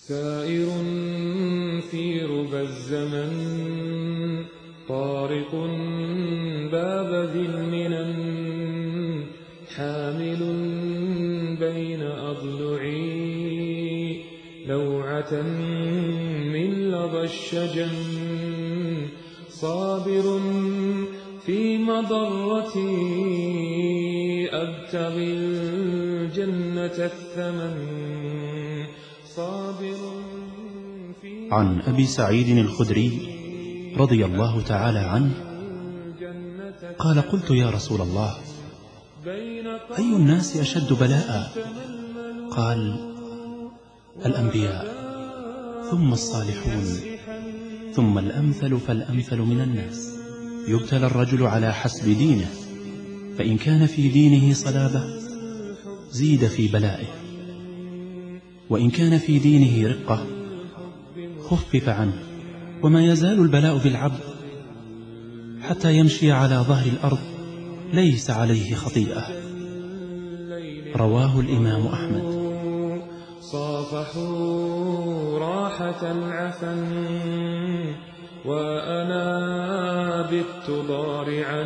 سائر في ربى الزمن طارق باب ذي المنن حامل بين أضلعي لوعة من لظى الشجن صابر في مضرتي أبتغي الجنة الثمن عن أبي سعيد الخدري رضي الله تعالى عنه قال: قلت يا رسول الله، أي الناس أشد بلاء؟ قال: الأنبياء، ثم الصالحون، ثم الأمثل فالأمثل من الناس. يبتلى الرجل على حسب دينه، فإن كان في دينه صلابة زيد في بلائه، وإن كان في دينه رقة خفف عنه. وما يزال البلاء بالعبد حتى يمشي على ظهر الأرض ليس عليه خطيئة. رواه الإمام أحمد. صافحوا راحة العفن وأنا بت ضارعا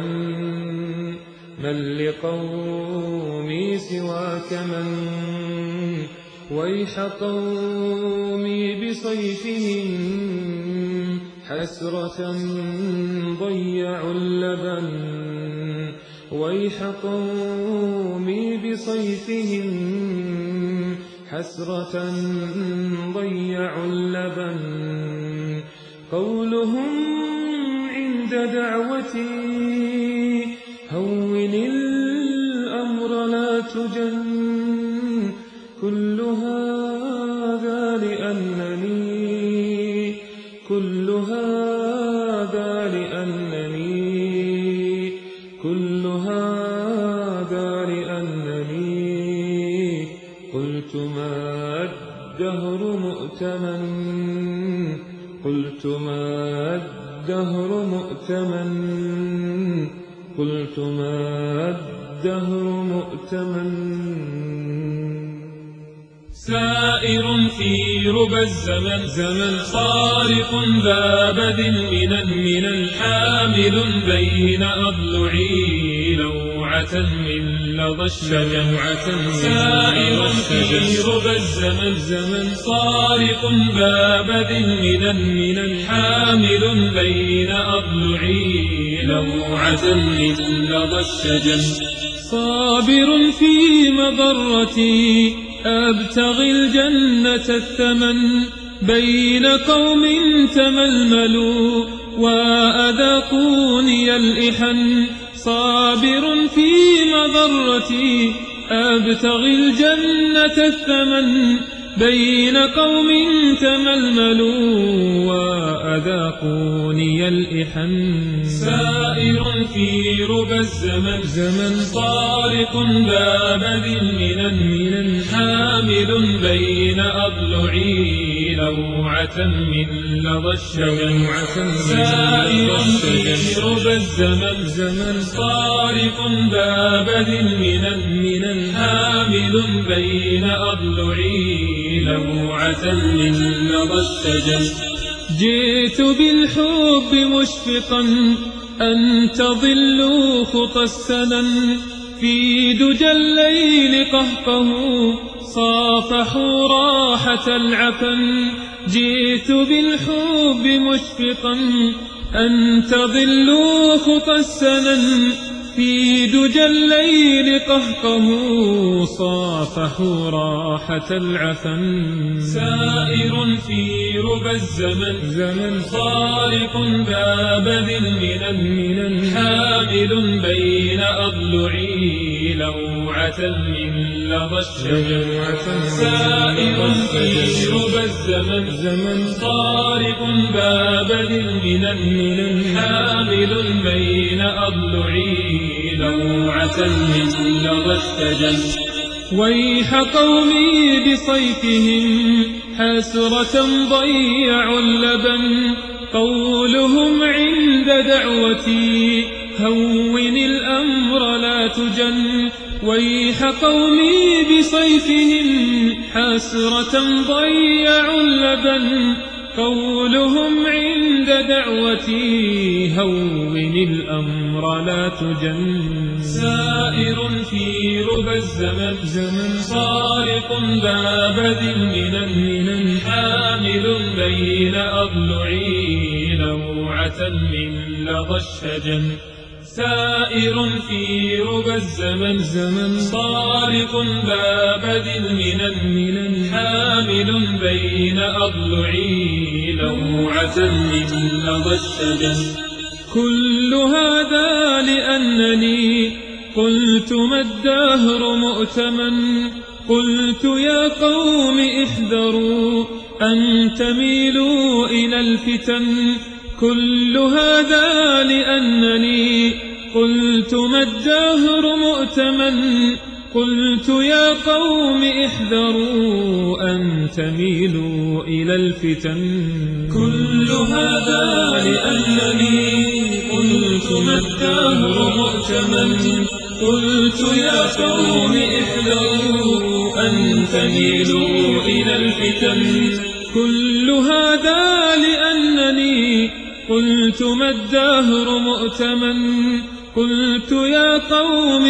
من لقومي سواك من ويح قومي بصيفهم حسرة ضيعوا اللبن ويح قومي بصيفهم حسرة ضيعوا اللبن قولهم عند دعوتي هون الأمر لا تجن كل هذا لأنني كل هذا لأنني كل هذا لأنني قلت ما الدهر مؤتمن قلت ما الدهر مؤتمن قلت ما الدهر مؤتمن سائر في ربى الزمن صارق ذا بذل من الحامل بين أضلعي لوعة من لظى الشجن سائر في ربى الزمن صارق ذا بذل من الحامل بين أضلعي لوعة من لظى الشجن صابر في مضرتي أبتغي الجنة الثمن بين قوم تململوا وأذاقوني الإحن صابر في مضرتي أبتغي الجنة الثمن بين قوم تململوا وأذاقوني الإحن سائر في ربى الزمن طارق باب ذي المنن حامل بين أضلعي لوعة من لظى الشجن سائر في ربى الزمن طارق باب ذي المنن حامل بين أضلعي لوعة من لظى الشجن جئت بالحب مشفقا أن تضلوا خطى السنن في دجى الليل قهقهوا صافحوا راحة العفن جئت بالحب مشفقا أن تضلوا خطى السنن في دجى الليل قهقهوا صافحوا راحة العفن سائر في ربى الزمن طارق باب ذي المنن حامل بين أضلعي لوعة من لظى الشجن سائر في ربى الزمن طارق باب ذي المنن حامل بين أضلعي لوعة من لظى الشجن ويح قومي بصيفهم حسرة ضيعوا اللبن قولهم عند دعوتي هون الأمر لا تجن ويح قومي بصيفهم حسرة ضيعوا اللبن قولهم عند دعوتي هون الأمر لا تجن سائر في ربى الزمن صارق باب ذي المنن حامل بين أضلعي لوعة من لظى الشجن سائر في ربى الزمن صارق باب ذي المنن حامل بين أضلعي لوعة من لظى الشجن كل هذا لأنني قلت ما الدهر مؤتمن قلت يا قوم احذروا أن تميلوا إلى الفتن كل هذا لأنني قلت ما الدهر مؤتمن قلت يا قوم احذروا أن تميلوا إلى الفتن كل هذا لأنني قلت ما الدهر مؤتمن قلت يا قوم احذروا أن تميلوا إلى الفتن كل هذا لأنني قلت ما الدهر مؤتمن قلت يا قوم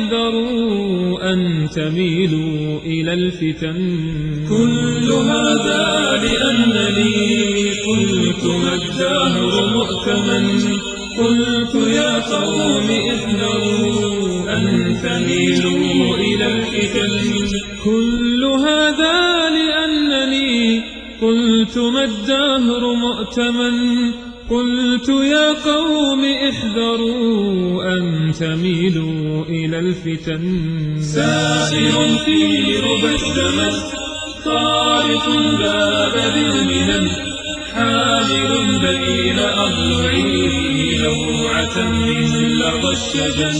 احذروا أن تميلوا إلى الفتن كل هذا لأنني قلت ما الدهر مؤتمن قلت يا قوم احذروا أن تميلوا إلى الفتن كل هذا لأنني قلت ما الدهر مؤتمن قلت يا قوم احذروا أن تميلوا إلى الفتن سائر في ربى الزمن طارق باب ذي المنن حامل بين أضلعي لوعة من لظى الشجن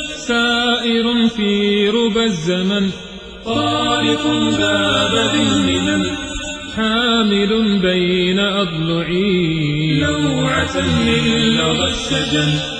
سائر في ربى الزمن طارق باب ذي المنن حامل بين أضلعي لوعة من لظى الشجن